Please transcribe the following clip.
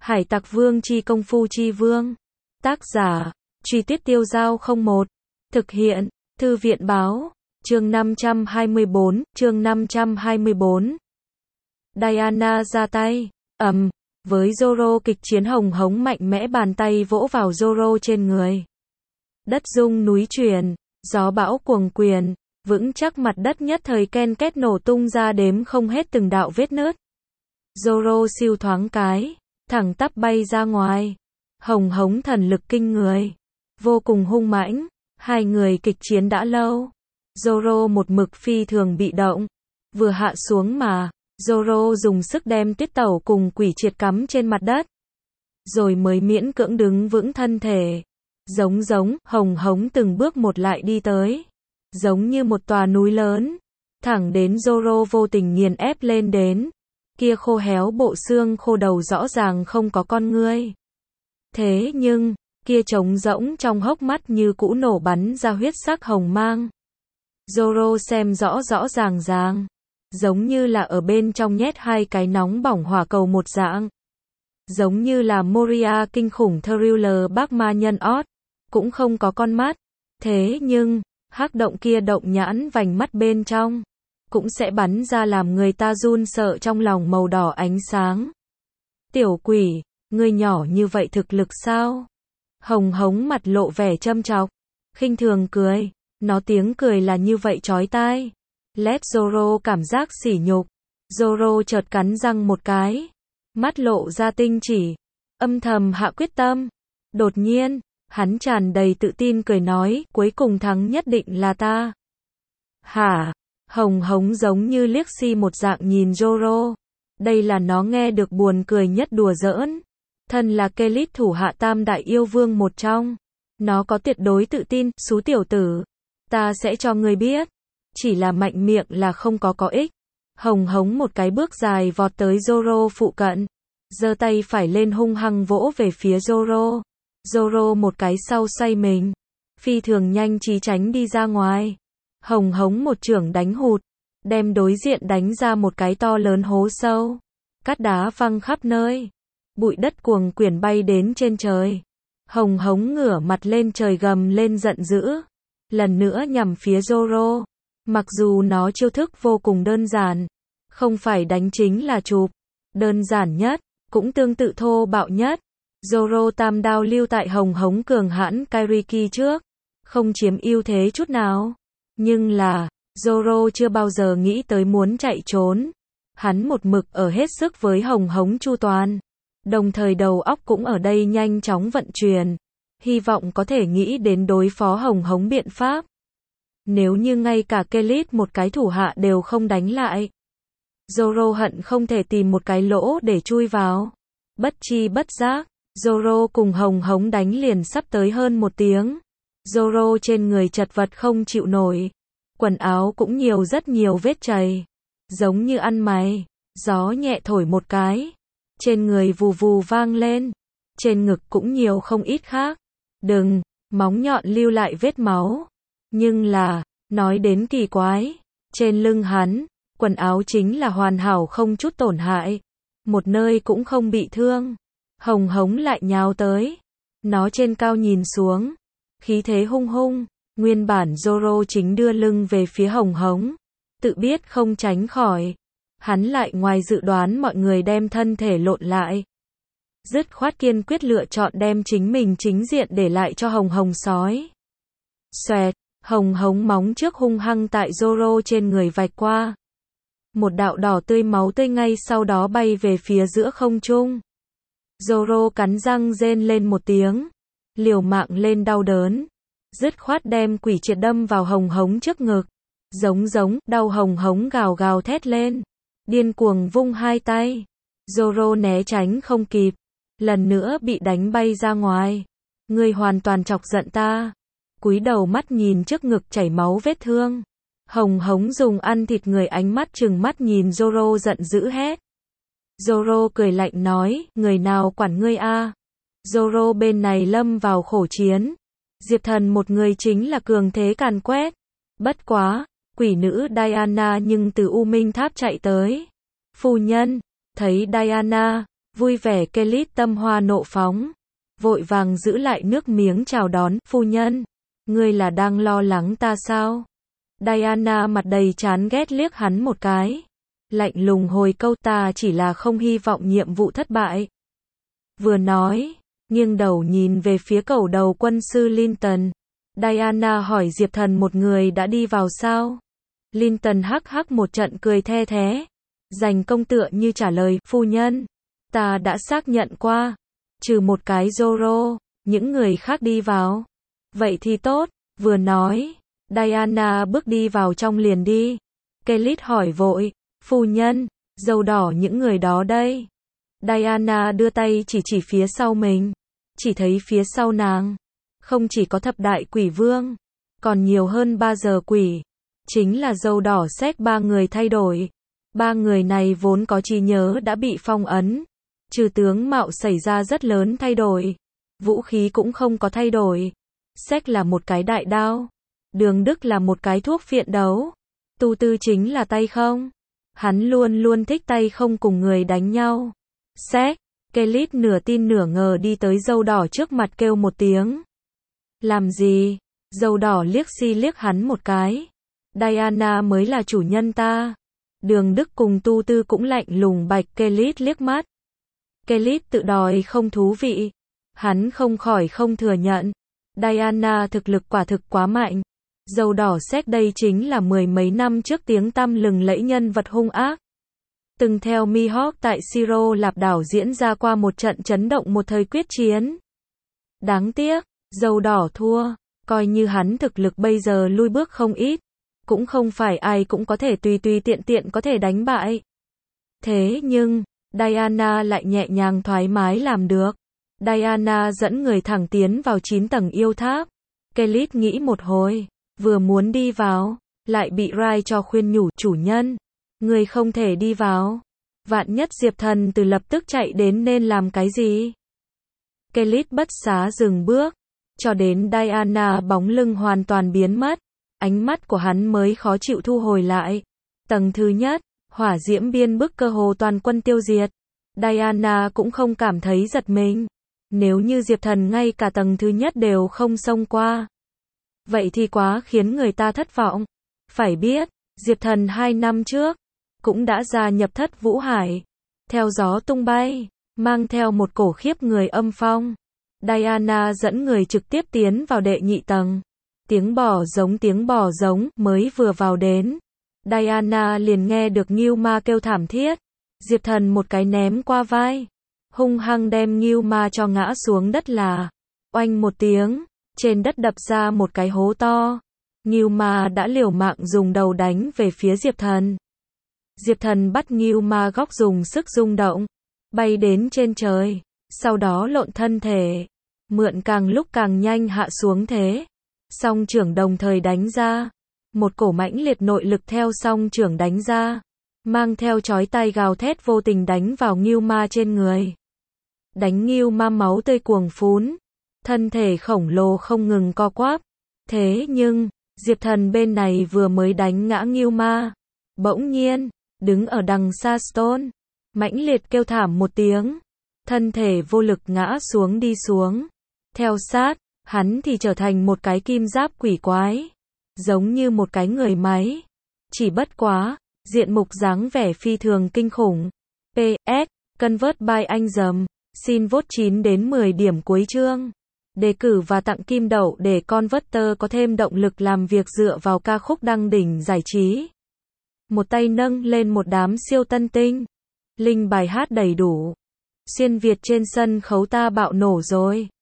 Hải Tặc Vương chi công phu chi vương. Tác giả, Truy Tuyết Tiêu Giao 01. Thực hiện, Thư viện báo, chương 524. Diana ra tay, với Zoro kịch chiến hồng hống mạnh mẽ bàn tay vỗ vào Zoro trên người. Đất rung núi chuyển, gió bão cuồng quyền, vững chắc mặt đất nhất thời ken két nổ tung ra đếm không hết từng đạo vết nứt. Zoro siêu thoáng cái, thẳng tắp bay ra ngoài. Hồng hống thần lực kinh người, vô cùng hung mãnh, hai người kịch chiến đã lâu. Zoro một mực phi thường bị động, vừa hạ xuống mà, Zoro dùng sức đem Tuyết Tẩu cùng Quỷ Triệt cắm trên mặt đất, rồi mới miễn cưỡng đứng vững thân thể. Hồng hống từng bước một lại đi tới, giống như một tòa núi lớn, thẳng đến Zoro vô tình nghiền ép lên đến. Kia khô héo bộ xương khô đầu rõ ràng không có con ngươi. Thế nhưng, kia trống rỗng trong hốc mắt như cũ nổ bắn ra huyết sắc hồng mang. Zoro xem rõ ràng, giống như là ở bên trong nhét hai cái nóng bỏng hỏa cầu một dạng. Giống như là Moria kinh khủng Thriller bác ma nhân ót, cũng không có con mắt. Thế nhưng, hắc động kia động nhãn vành mắt bên trong, cũng sẽ bắn ra làm người ta run sợ trong lòng màu đỏ ánh sáng. Tiểu quỷ, ngươi nhỏ như vậy thực lực sao? Hồng hống mặt lộ vẻ châm chọc, khinh thường cười, nó tiếng cười là như vậy chói tai. Let Zoro cảm giác sỉ nhục. Zoro chợt cắn răng một cái, mắt lộ ra tinh chỉ, âm thầm hạ quyết tâm. Đột nhiên, hắn tràn đầy tự tin cười nói, cuối cùng thắng nhất định là ta. Hả? Hồng hống giống như liếc xi một dạng nhìn Zoro. Đây là nó nghe được buồn cười nhất đùa giỡn. Thân là Kelit thủ hạ tam đại yêu vương một trong, nó có tuyệt đối tự tin, xú tiểu tử, ta sẽ cho ngươi biết. Chỉ là mạnh miệng là không có ích. Hồng hống một cái bước dài vọt tới Zoro phụ cận, giơ tay phải lên hung hăng vỗ về phía Zoro. Zoro một cái sau xoay mình, phi thường nhanh trí tránh đi ra ngoài. Hồng hống một chưởng đánh hụt, đem đối diện đánh ra một cái to lớn hố sâu. Cát đá văng khắp nơi, bụi đất cuồng quyển bay đến trên trời. Hồng hống ngửa mặt lên trời gầm lên giận dữ, lần nữa nhằm phía Zoro. Mặc dù nó chiêu thức vô cùng đơn giản, không phải đánh chính là chụp, đơn giản nhất, cũng tương tự thô bạo nhất. Zoro tam đao lưu tại hồng hống cường hãn Kairiki trước, không chiếm ưu thế chút nào. Nhưng là, Zoro chưa bao giờ nghĩ tới muốn chạy trốn. Hắn một mực ở hết sức với hồng hống chu toàn, đồng thời đầu óc cũng ở đây nhanh chóng vận chuyển, hy vọng có thể nghĩ đến đối phó hồng hống biện pháp. Nếu như ngay cả Kelit một cái thủ hạ đều không đánh lại, Zoro hận không thể tìm một cái lỗ để chui vào. Bất chi bất giác, Zoro cùng hồng hống đánh liền sắp tới hơn 1 tiếng. Zoro trên người chật vật không chịu nổi, quần áo cũng nhiều rất nhiều vết chày, giống như ăn mày. Gió nhẹ thổi một cái, trên người vù vù vang lên, trên ngực cũng nhiều không ít khác. Móng nhọn lưu lại vết máu. Nhưng là, nói đến kỳ quái, trên lưng hắn, quần áo chính là hoàn hảo không chút tổn hại, một nơi cũng không bị thương. Hồng hống lại nhào tới, nó trên cao nhìn xuống, khí thế hung hung. Nguyên bản Zoro chính đưa lưng về phía hồng hống, tự biết không tránh khỏi, hắn lại ngoài dự đoán mọi người đem thân thể lộn lại, dứt khoát kiên quyết lựa chọn đem chính mình chính diện để lại cho hồng hống sói. Xoẹt, hồng hống móng trước hung hăng tại Zoro trên người vạch qua, một đạo đỏ tươi máu tươi ngay sau đó bay về phía giữa không trung. Zoro cắn răng rên lên một tiếng, liều mạng lên đau đớn, dứt khoát đem Quỷ Triệt đâm vào hồng hống trước ngực. Đau hồng hống gào gào thét lên, điên cuồng vung hai tay. Zoro né tránh không kịp, lần nữa bị đánh bay ra ngoài. Ngươi hoàn toàn chọc giận ta. Cúi đầu mắt nhìn trước ngực chảy máu vết thương. Hồng hống dùng ăn thịt người ánh mắt trừng mắt nhìn Zoro giận dữ hét. Zoro cười lạnh nói, người nào quản ngươi a? Zoro bên này lâm vào khổ chiến. Diệp Thần một người chính là cường thế càn quét. Bất quá, quỷ nữ Diana nhưng từ U Minh Tháp chạy tới. Phu nhân, thấy Diana, Vui vẻ Kelly tâm hoa nộ phóng. Vội vàng giữ lại nước miếng chào đón, phu nhân. Ngươi là đang lo lắng ta sao? Diana mặt đầy chán ghét liếc hắn một cái. Lạnh lùng hồi câu ta chỉ là không hy vọng nhiệm vụ thất bại. Vừa nói, nghiêng đầu nhìn về phía cầu đầu quân sư Linton. Diana hỏi Diệp Thần một người đã đi vào sao? Linton hắc hắc một trận cười the thé. Dành công tựa như trả lời, phu nhân. Ta đã xác nhận qua. Trừ một cái Zoro, những người khác đi vào. Vậy thì tốt, vừa nói. Diana bước đi vào trong liền đi. Kelly hỏi vội, phu nhân, dâu đỏ những người đó đây. Diana đưa tay chỉ phía sau mình. Chỉ thấy phía sau nàng. Không chỉ có thập đại quỷ vương. Còn nhiều hơn 3 giờ quỷ. Chính là dâu đỏ xách 3 người thay đổi. 3 người này vốn có trí nhớ đã bị phong ấn. Trừ tướng mạo xảy ra rất lớn thay đổi. Vũ khí cũng không có thay đổi. Xách là một cái đại đao. Đường Đức là một cái thuốc phiện đấu. Tu Tư chính là tay không. Hắn luôn luôn thích tay không cùng người đánh nhau. Xách. Kelly nửa tin nửa ngờ đi tới dâu đỏ trước mặt kêu một tiếng. Làm gì? Dâu đỏ liếc hắn một cái. Diana mới là chủ nhân ta. Đường Đức cùng Tu Tư cũng lạnh lùng bạch Kelly liếc mắt. Kelly tự đòi không thú vị. Hắn không khỏi không thừa nhận. Diana thực lực quả thực quá mạnh. Dâu đỏ xét đây chính là 10 mấy năm trước tiếng tăm lừng lẫy nhân vật hung ác. Từng theo Mihawk tại Siro Lạp đảo diễn ra qua một trận chấn động một thời quyết chiến. Đáng tiếc, dâu đỏ thua. Coi như hắn thực lực bây giờ lui bước không ít. Cũng không phải ai cũng có thể tùy tiện có thể đánh bại. Thế nhưng, Diana lại nhẹ nhàng thoải mái làm được. Diana dẫn người thẳng tiến vào 9 tầng yêu tháp. Kelly nghĩ một hồi, vừa muốn đi vào, lại bị Rai cho khuyên nhủ, chủ nhân, người không thể đi vào. Vạn nhất Diệp Thần từ lập tức chạy đến nên làm cái gì? Kelly bất xá dừng bước, cho đến Diana bóng lưng hoàn toàn biến mất. Ánh mắt của hắn mới khó chịu thu hồi lại. Tầng thứ nhất, hỏa diễm biên bức cơ hồ toàn quân tiêu diệt. Diana cũng không cảm thấy giật mình. Nếu như Diệp Thần ngay cả tầng thứ nhất đều không xông qua. Vậy thì quá khiến người ta thất vọng. Phải biết, Diệp Thần 2 năm trước, cũng đã gia nhập Thất Vũ Hải. Theo gió tung bay, mang theo một cổ khiếp người âm phong. Diana dẫn người trực tiếp tiến vào đệ nhị tầng. Tiếng bò giống mới vừa vào đến. Diana liền nghe được Ngưu Ma kêu thảm thiết. Diệp Thần một cái ném qua vai. Hung hăng đem Ngưu Ma cho ngã xuống đất là. Oanh một tiếng. Trên đất đập ra một cái hố to. Ngưu Ma đã liều mạng dùng đầu đánh về phía Diệp Thần. Diệp Thần bắt Ngưu Ma góc dùng sức rung động. Bay đến trên trời. Sau đó lộn thân thể. Mượn càng lúc càng nhanh hạ xuống thế. Song trưởng đồng thời đánh ra. Một cổ mãnh liệt nội lực theo song trưởng đánh ra. Mang theo chói tai gào thét vô tình đánh vào Ngưu Ma trên người. Đánh Ngưu Ma máu tươi cuồng phún. Thân thể khổng lồ không ngừng co quắp. Thế nhưng, Diệp Thần bên này vừa mới đánh ngã Ngưu Ma. Bỗng nhiên, đứng ở đằng xa Stone. Mãnh liệt kêu thảm một tiếng. Thân thể vô lực ngã xuống đi xuống. Theo sát, hắn thì trở thành một cái kim giáp quỷ quái. Giống như một cái người máy. Chỉ bất quá, diện mục dáng vẻ phi thường kinh khủng. PS, Convert by anh dầm. Xin vote 9 đến 10 điểm cuối chương. Đề cử và tặng kim đậu để Converter có thêm động lực làm việc dựa vào ca khúc đăng đỉnh giải trí. Một tay nâng lên một đám siêu tân tinh. Linh bài hát đầy đủ. Xuyên Việt trên sân khấu ta bạo nổ rồi.